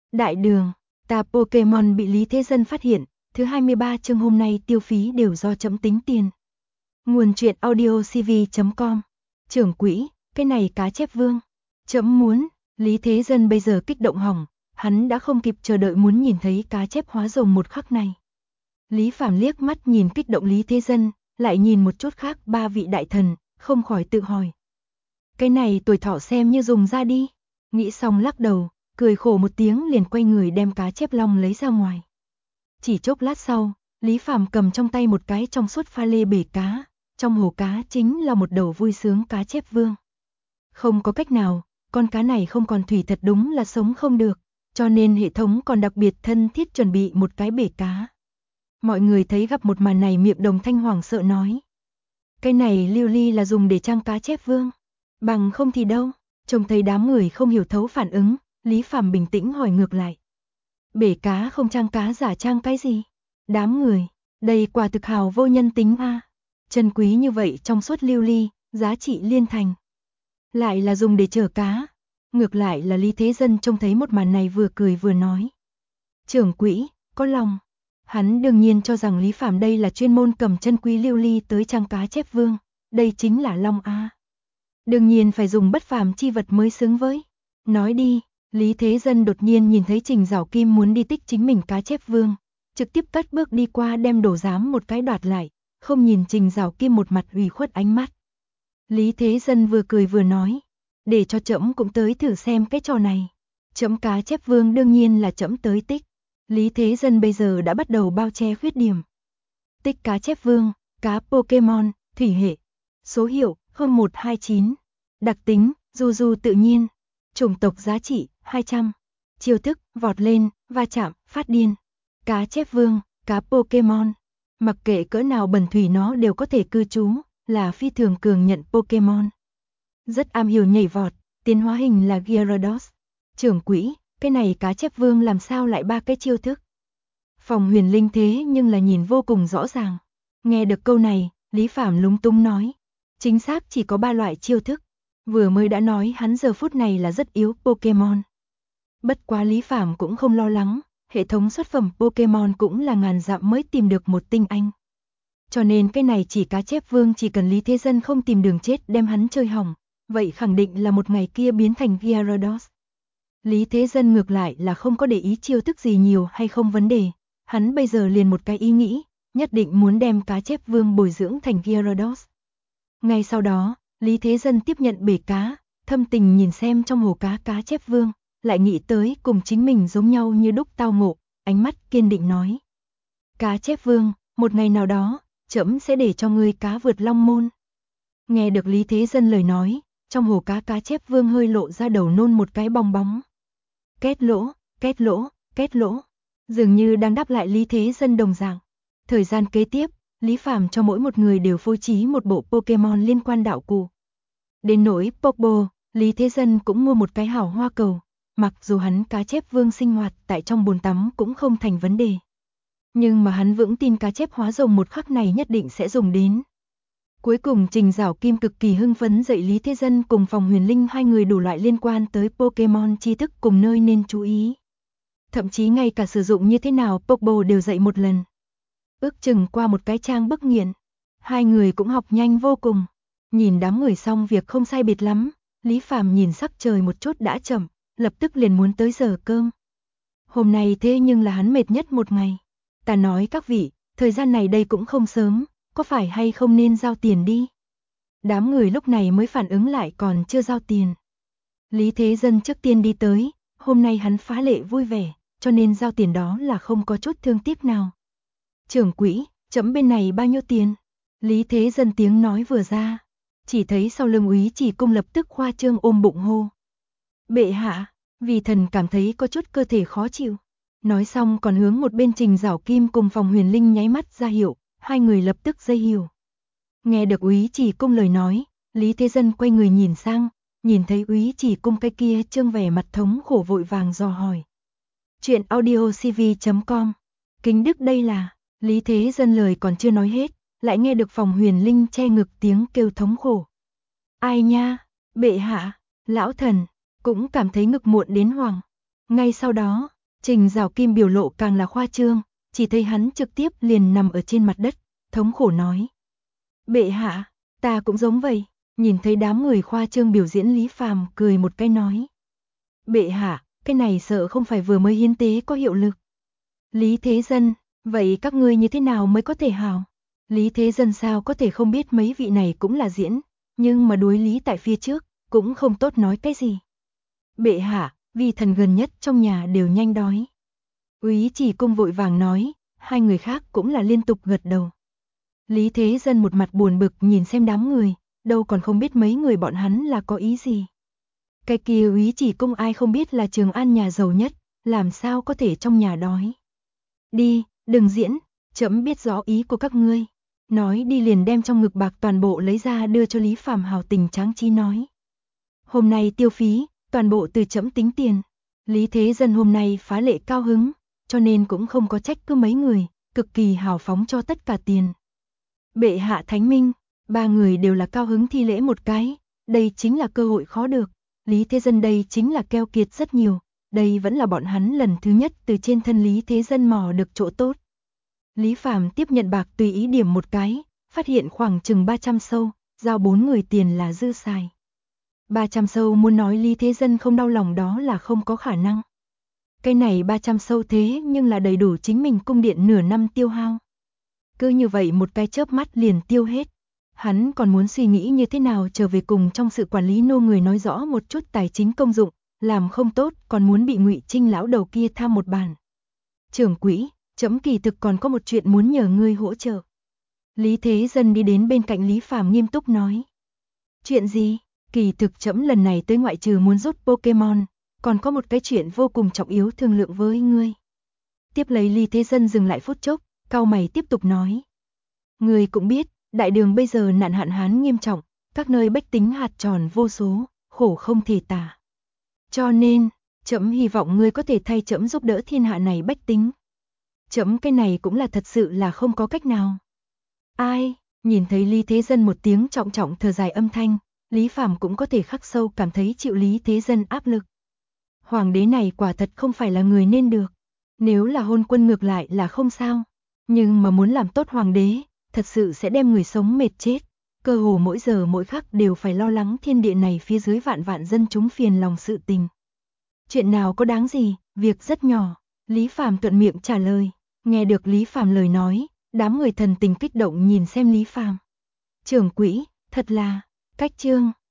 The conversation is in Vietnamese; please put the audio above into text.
Đại đường, ta Pokemon bị Lý Thế Dân phát hiện, thứ 23 chương hôm nay tiêu phí đều do trẫm tính tiền. Nguồn truyện audiocv.com. Trưởng quỹ, cái này cá chép vương. Trẫm muốn, Lý Thế Dân bây giờ kích động hỏng, hắn đã không kịp chờ đợi muốn nhìn thấy cá chép hóa rồng một khắc này. Lý Phàm liếc mắt nhìn kích động Lý Thế Dân, lại nhìn một chút khác ba vị đại thần, không khỏi tự hỏi. Cái này tuổi thọ xem như dùng ra đi. Nghĩ xong lắc đầu, cười khổ một tiếng liền quay người đem cá chép long lấy ra ngoài. Chỉ chốc lát sau, Lý Phàm cầm trong tay một cái trong suốt pha lê bể cá, trong hồ cá chính là một đầu vui sướng cá chép vương. Không có cách nào, con cá này không còn thủy thật đúng là sống không được, cho nên hệ thống còn đặc biệt thân thiết chuẩn bị một cái bể cá. Mọi người thấy gặp một màn này miệng đồng thanh hoảng sợ nói. Cái này lưu ly là dùng để trang cá chép vương, bằng không thì đâu. Trông thấy đám người không hiểu thấu phản ứng, Lý Phàm bình tĩnh hỏi ngược lại. Bể cá không trang cá giả trang cái gì? Đám người, đây quả thực hào vô nhân tính a. Chân quý như vậy trong suốt lưu ly, giá trị liên thành. Lại là dùng để chở cá. Ngược lại là Lý Thế Dân trông thấy một màn này vừa cười vừa nói. Trưởng quỹ, có lòng. Hắn đương nhiên cho rằng Lý Phàm đây là chuyên môn cầm chân quý lưu ly tới trang cá chép vương. Đây chính là long a. Đương nhiên phải dùng bất phàm chi vật mới xứng với. Nói đi, Lý Thế Dân đột nhiên nhìn thấy Trình Giảo Kim muốn đi tích chính mình cá chép vương, trực tiếp cất bước đi qua đem đồ giám một cái đoạt lại, không nhìn Trình Giảo Kim một mặt ủy khuất ánh mắt. Lý Thế Dân vừa cười vừa nói, để cho trẫm cũng tới thử xem cái trò này. Trẫm cá chép vương đương nhiên là trẫm tới tích. Lý Thế Dân bây giờ đã bắt đầu bao che khuyết điểm. Tích cá chép vương, cá Pokemon, thủy hệ, số hiệu 0129. Đặc tính, du du tự nhiên. Chủng tộc giá trị, 200. Chiêu thức, vọt lên, va chạm, phát điên. Cá chép vương, cá Pokemon. Mặc kệ cỡ nào bẩn thủy nó đều có thể cư trú, là phi thường cường nhận Pokemon. Rất am hiểu nhảy vọt, tiến hóa hình là Gyarados. Trưởng quỹ, cái này cá chép vương làm sao lại ba cái chiêu thức? Phòng Huyền Linh thế nhưng là nhìn vô cùng rõ ràng. Nghe được câu này, Lý Phàm lúng túng nói. Chính xác chỉ có 3 loại chiêu thức. Vừa mới đã nói hắn giờ phút này là rất yếu Pokemon. Bất quá Lý Phàm cũng không lo lắng, hệ thống xuất phẩm Pokemon cũng là ngàn dặm mới tìm được một tinh anh. Cho nên cái này chỉ cá chép vương chỉ cần Lý Thế Dân không tìm đường chết đem hắn chơi hỏng, vậy khẳng định là một ngày kia biến thành Gyarados. Lý Thế Dân ngược lại là không có để ý chiêu thức gì nhiều hay không vấn đề, hắn bây giờ liền một cái ý nghĩ, nhất định muốn đem cá chép vương bồi dưỡng thành Gyarados. Ngay sau đó, Lý Thế Dân tiếp nhận bể cá, thâm tình nhìn xem trong hồ cá cá chép vương, lại nghĩ tới cùng chính mình giống nhau như đúc tao ngộ, ánh mắt kiên định nói. Cá chép vương, một ngày nào đó, trẫm sẽ để cho ngươi cá vượt long môn. Nghe được Lý Thế Dân lời nói, trong hồ cá cá chép vương hơi lộ ra đầu nôn một cái bong bóng. Két lỗ, két lỗ, két lỗ, dường như đang đáp lại Lý Thế Dân đồng dạng. Thời gian kế tiếp, Lý Phàm cho mỗi một người đều phối trí một bộ Pokemon liên quan đạo cụ. Đến nỗi Pokeball, Lý Thế Dân cũng mua một cái hào hoa cầu, mặc dù hắn cá chép vương sinh hoạt tại trong bồn tắm cũng không thành vấn đề. Nhưng mà hắn vững tin cá chép hóa rồng một khắc này nhất định sẽ dùng đến. Cuối cùng Trình Giảo Kim cực kỳ hưng phấn dạy Lý Thế Dân cùng Phòng Huyền Linh hai người đủ loại liên quan tới Pokemon tri thức cùng nơi nên chú ý. Thậm chí ngay cả sử dụng như thế nào Pokeball đều dạy một lần. Ước chừng qua một cái trang bức nghiện, hai người cũng học nhanh vô cùng. Nhìn đám người xong việc không sai biệt lắm, Lý Phàm nhìn sắc trời một chút đã chậm, lập tức liền muốn tới giờ cơm. Hôm nay thế nhưng là hắn mệt nhất một ngày. Ta nói các vị, thời gian này đây cũng không sớm, có phải hay không nên giao tiền đi? Đám người lúc này mới phản ứng lại còn chưa giao tiền. Lý Thế Dân trước tiên đi tới, hôm nay hắn phá lệ vui vẻ, cho nên giao tiền đó là không có chút thương tiếc nào. Trưởng quỹ, trẫm bên này bao nhiêu tiền? Lý Thế Dân tiếng nói vừa ra, chỉ thấy sau lưng Úy Chỉ Cung lập tức khoa trương ôm bụng hô. Bệ hạ, vì thần cảm thấy có chút cơ thể khó chịu. Nói xong còn hướng một bên Trình Giảo Kim cùng Phòng Huyền Linh nháy mắt ra hiệu, hai người lập tức dây hiểu. Nghe được Úy Chỉ Cung lời nói, Lý Thế Dân quay người nhìn sang, nhìn thấy Úy Chỉ Cung cái kia trương vẻ mặt thống khổ vội vàng dò hỏi. Chuyện audiocv.com. Kính đức đây là, Lý Thế Dân lời còn chưa nói hết, lại nghe được Phòng Huyền Linh che ngực tiếng kêu thống khổ. Ai nha, bệ hạ, lão thần, cũng cảm thấy ngực muộn đến hoảng. Ngay sau đó, Trình Giảo Kim biểu lộ càng là khoa trương, chỉ thấy hắn trực tiếp liền nằm ở trên mặt đất, thống khổ nói. Bệ hạ, ta cũng giống vậy. Nhìn thấy đám người khoa trương biểu diễn, Lý Phàm cười một cái nói. Bệ hạ, cái này sợ không phải vừa mới hiến tế có hiệu lực. Lý Thế Dân, vậy các ngươi như thế nào mới có thể hảo? Lý Thế Dân sao có thể không biết mấy vị này cũng là diễn, nhưng mà đối lý tại phía trước, cũng không tốt nói cái gì. Bệ hạ, vì thần gần nhất trong nhà đều nhanh đói. Úy Chỉ Công vội vàng nói, hai người khác cũng là liên tục gật đầu. Lý Thế Dân một mặt buồn bực nhìn xem đám người, đâu còn không biết mấy người bọn hắn là có ý gì. Cái kia Úy Chỉ Công ai không biết là Trường An nhà giàu nhất, làm sao có thể trong nhà đói. Đi, đừng diễn, trẫm biết rõ ý của các ngươi. Nói đi liền đem trong ngực bạc toàn bộ lấy ra đưa cho Lý Phàm hào tình tráng trí nói. Hôm nay tiêu phí, toàn bộ từ trẫm tính tiền. Lý Thế Dân hôm nay phá lệ cao hứng, cho nên cũng không có trách cứ mấy người, cực kỳ hào phóng cho tất cả tiền. Bệ hạ thánh minh, ba người đều là cao hứng thi lễ một cái, đây chính là cơ hội khó được. Lý Thế Dân đây chính là keo kiệt rất nhiều, đây vẫn là bọn hắn lần thứ nhất từ trên thân Lý Thế Dân mò được chỗ tốt. Lý Phàm tiếp nhận bạc tùy ý điểm một cái, phát hiện khoảng chừng 300 sâu, giao 4 người tiền là dư xài. 300 sâu muốn nói Lý Thế Dân không đau lòng đó là không có khả năng. Cái này 300 sâu thế nhưng là đầy đủ chính mình cung điện nửa năm tiêu hao. Cứ như vậy một cái chớp mắt liền tiêu hết. Hắn còn muốn suy nghĩ như thế nào trở về cùng trong sự quản lý nô người nói rõ một chút tài chính công dụng, làm không tốt còn muốn bị Ngụy Trinh lão đầu kia tham một bàn. Trưởng quỹ, trẫm kỳ thực còn có một chuyện muốn nhờ ngươi hỗ trợ. Lý Thế Dân đi đến bên cạnh Lý Phàm nghiêm túc nói. Chuyện gì? Kỳ thực trẫm lần này tới ngoại trừ muốn rút Pokemon, còn có một cái chuyện vô cùng trọng yếu thương lượng với ngươi. Tiếp lấy Lý Thế Dân dừng lại phút chốc, cau mày tiếp tục nói. Ngươi cũng biết, đại đường bây giờ nạn hạn hán nghiêm trọng, các nơi bách tính hạt tròn vô số, khổ không thể tả. Cho nên, trẫm hy vọng ngươi có thể thay trẫm giúp đỡ thiên hạ này bách tính. Trẫm cái này cũng là thật sự là không có cách nào. Ai? Nhìn thấy Lý Thế Dân một tiếng trọng trọng thở dài âm thanh, Lý Phàm cũng có thể khắc sâu cảm thấy chịu Lý Thế Dân áp lực. Hoàng đế này quả thật không phải là người nên được. Nếu là hôn quân ngược lại là không sao. Nhưng mà muốn làm tốt hoàng đế, thật sự sẽ đem người sống mệt chết. Cơ hồ mỗi giờ mỗi khắc đều phải lo lắng thiên địa này phía dưới vạn vạn dân chúng phiền lòng sự tình. Chuyện nào có đáng gì, việc rất nhỏ. Lý Phàm thuận miệng trả lời. Nghe được Lý Phàm lời nói, đám người thần tình kích động nhìn xem Lý Phàm. Trưởng quỹ, thật là, cách chương.